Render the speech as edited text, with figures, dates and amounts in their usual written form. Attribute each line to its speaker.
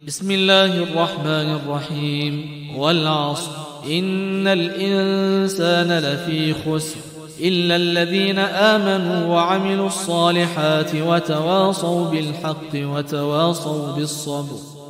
Speaker 1: بسم الله الرحمن الرحيم والعصر إن الإنسان لفي خسر إلا الذين آمنوا وعملوا الصالحات وتواصوا بالحق وتواصوا بالصبر.